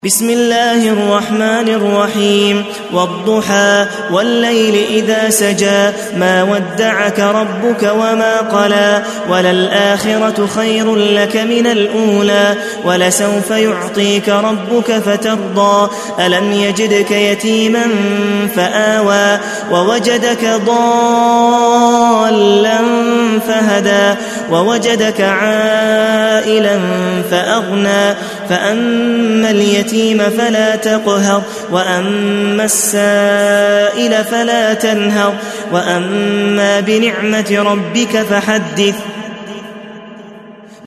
بسم الله الرحمن الرحيم والضحى والليل إذا سجى ما ودعك ربك وما قلى وللآخرة خير لك من الأولى ولسوف يعطيك ربك فترضى ألم يجدك يتيما فآوى ووجدك ضالا فهدى ووجدك عائلا فأغنى فأما اليتيم فلا تقهر وأما السائل فلا تنهر وأما بنعمة ربك فحدث